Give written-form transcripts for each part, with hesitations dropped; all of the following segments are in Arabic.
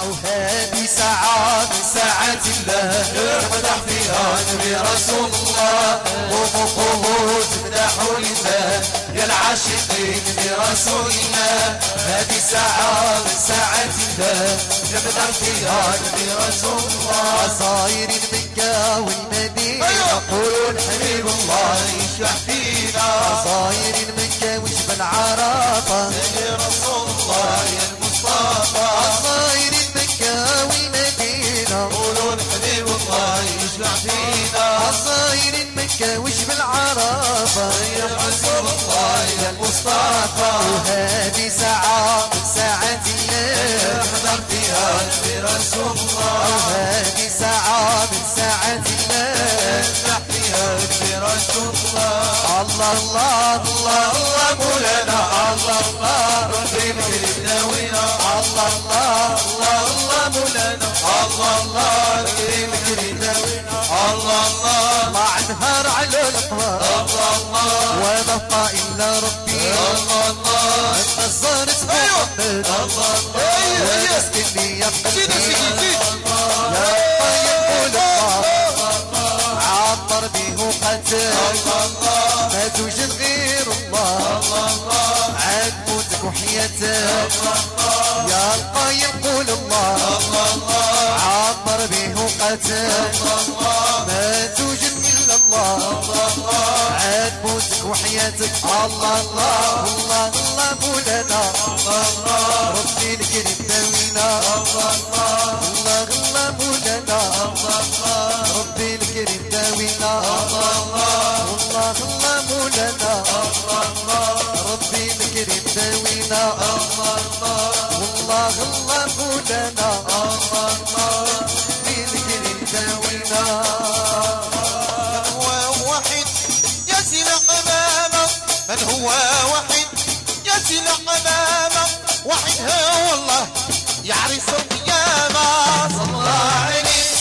أو هذه ساعة من ساعات الله يمدح فيها نبي رسول الله. قوموا تمدحوا لله يا العاشقين برسول الله. هذه ساعة من ساعات الله يمدح فيها نبي رسول الله. عصاير مكة والمدينة يقولون حبيب الله يشفع فينا. عصاير مكة وجبل عرفة نبي رسول الله يا المصطفى. عصاير مكة والمدينة يقولون حبيب الله يشفع فينا. عصاير مكة وجبل عرفة يا رسول الله يا المصطفى. وهذه ساعة من ساعات الله يحضر فيها نبي رسول الله. وهذه ساعة من ساعات الله يحضر فيها نبي رسول الله. الله الله الله الله مولانا الله الله ربي الكريم داوينا. الله الله الله الله مولانا الله الله ربي الكريم داوينا. الله الله طلع نهار على الأقوار الله الله وما إلا ربي الله الله. انت الزارت محمد الله الله ويسكن لي يا قلبي يا طيب الله عطر به وقتل ما توجد غير الله عاد موتك وحياتك يا القايم قول الله عطر به وقتل ما توجد الا الله عاد موتك وحياتك. الله الله الله الله مولانا الله ربي الكريم داوينا. الله الله الله مولانا الله ربي الكريم داوينا. الله الله مولانا الله ربي الكريم داوينا. الله الله مولانا الله ربي الكريم داوينا. من هو وحيد يزن أمامه وحدها والله يعرف القيامة. صلى الله عليه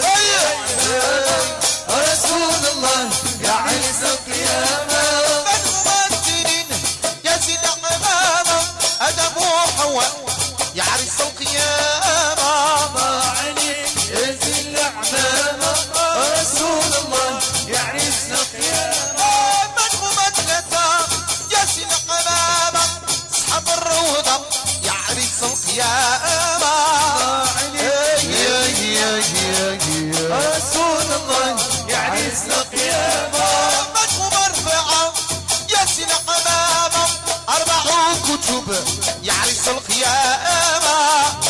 رسول الله يعرف القيامة. من هو الدين يزن أمامه أدم وحواء يعرف القيامة. ما عليك يزن أمامه رسول الله يعرف القيامة. يعرف القيامة. رسول الله يعرف القيامة. مدهو مرفعة يسن أمامه 4 كتب يعرف القيامة.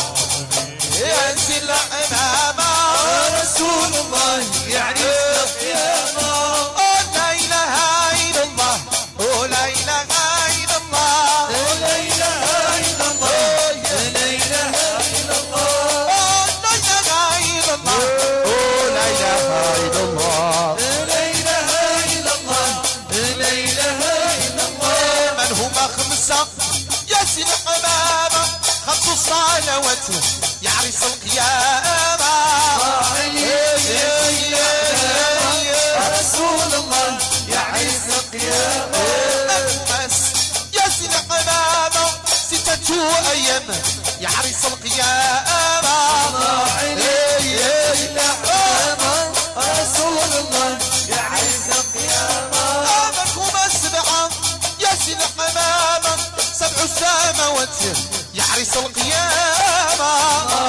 يسن أمامه رسول الله يعرف القيامة. لا إله إلا الله لا إله إلا الله لا إله إلا الله لا إله إلا الله لا إله إلا الله لا إله إلا الله لا إله إلا الله لا إله إلا الله. من هما 5 يسن أمامه 5 صلوات يعرف القيامة. رسول الله يعرف القيامة. يسن أمامه 6 أيام يعرف القيامة. رسول الله يعرف القيامة. من هما 7 يسن أمامه 7 سماوات يعرف القيامة.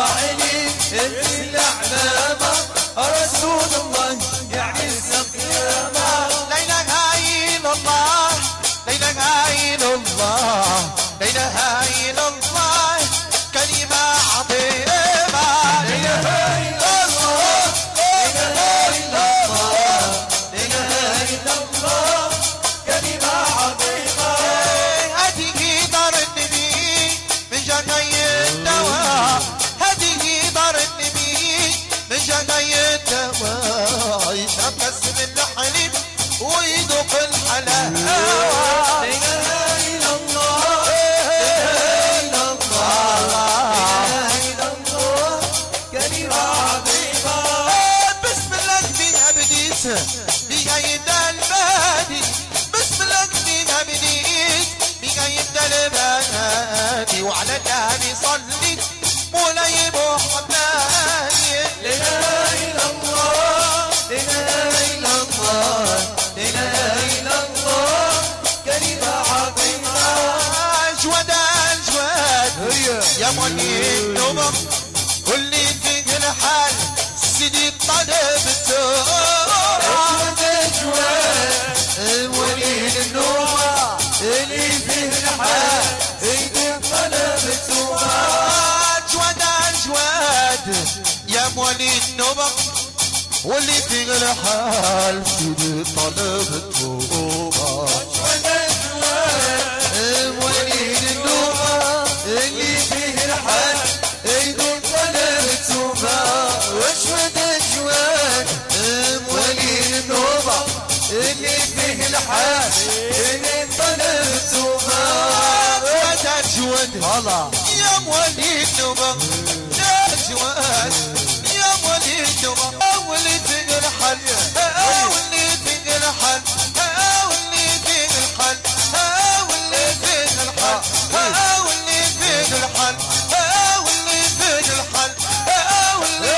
رسول الله يعرف القيامة. لا إله إلا الله لا إله إلا الله لا إله إلا الله كلمة عظيمة. لا إله إلا الله لا إله إلا الله لا إله إلا الله كلمة عظيمة. هذه دار النبي من جناي الدواء. هذه دار النبي من جناي الدواء. يشرب كاس من الحليب ويذوق الحلاوة. لا إله إلا الله لا إله إلا الله لا إله إلا الله كلمة عظيمة. بسم الله بها بديت بها يد البادي. بسم الله بها بديت بها يد البادي. وعلى الآل صليت مولاي يا مولي النوبة واللي في الحال سيدي طلب التوبة ولي النوبة اللي فيه الحال سيدي طلب التوبة أجود أجود يا مولي النوبة واللي في الحال سيدي طلب التوبة ولي النوبة اللي فيه الحال سيدي طلب التوبة واشود أجود ولي النوبة اللي فيه الحال سيدي طلب التوبة أجود أجود هلا يا مولي النوبة أجود يا مولي النوبة واللي في الحل واللي في الحل واللي في الحل واللي في الحل واللي في الحل واللي في الحل واللي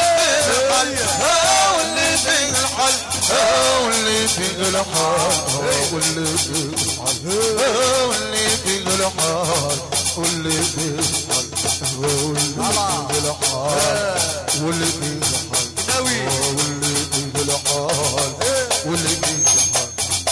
في الحل واللي في الحل واللي في الحل واللي في الحل واللي في الحل واللي في الحل ناوي واللي في الحال واللي في الحال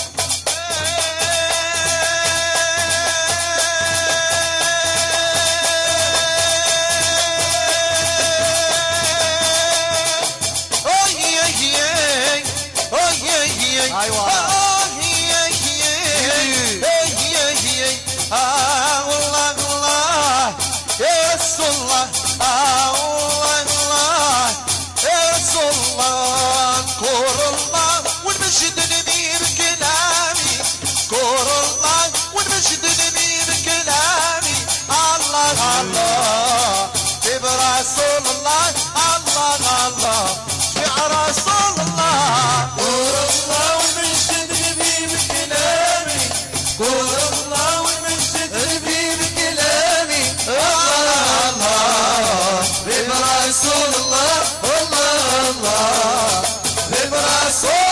والله الله يا رسول الله والله الله يا رسول الله كور الله ونمشد نبي بكلامي كور الله ونمشد نبي بكلامي الله الله برسول الله الله الله يا رسول الله كور الله ونمشد نبي بكلامي كور الله ونمشد نبي بكلامي الله الله برسول الله الله الله برسول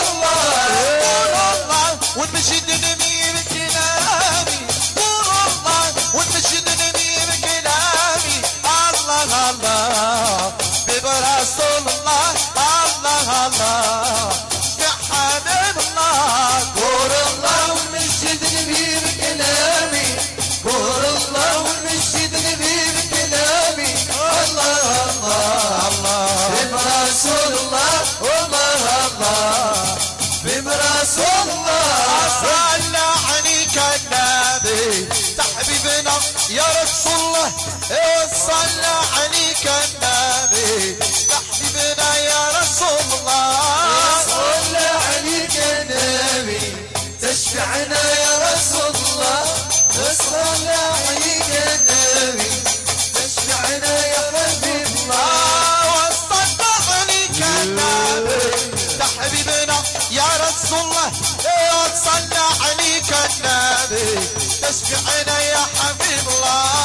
الله ونمشد نبي بكلامي كور الله ونمشد نبي بكلامي الله الله برسول الله الله الله يا حبيب الله كور الله ونمشد نبي بكلامي كور الله ونمشد نبي بكلامي الله الله الله برسول الله الله الله برسول الله صلى عليك النبي تحبيبنا يا رسول الله صلى عليك النبي تحبيبنا يا رسول الله صلى عليك النبي تشفعنا يا رسول الله صلى عليك النبي تشفعنا يا حبيب الله وصلى عليك النبي تحبيبنا يا رسول الله صلى عليك النبي تشفعنا يا حبيب الله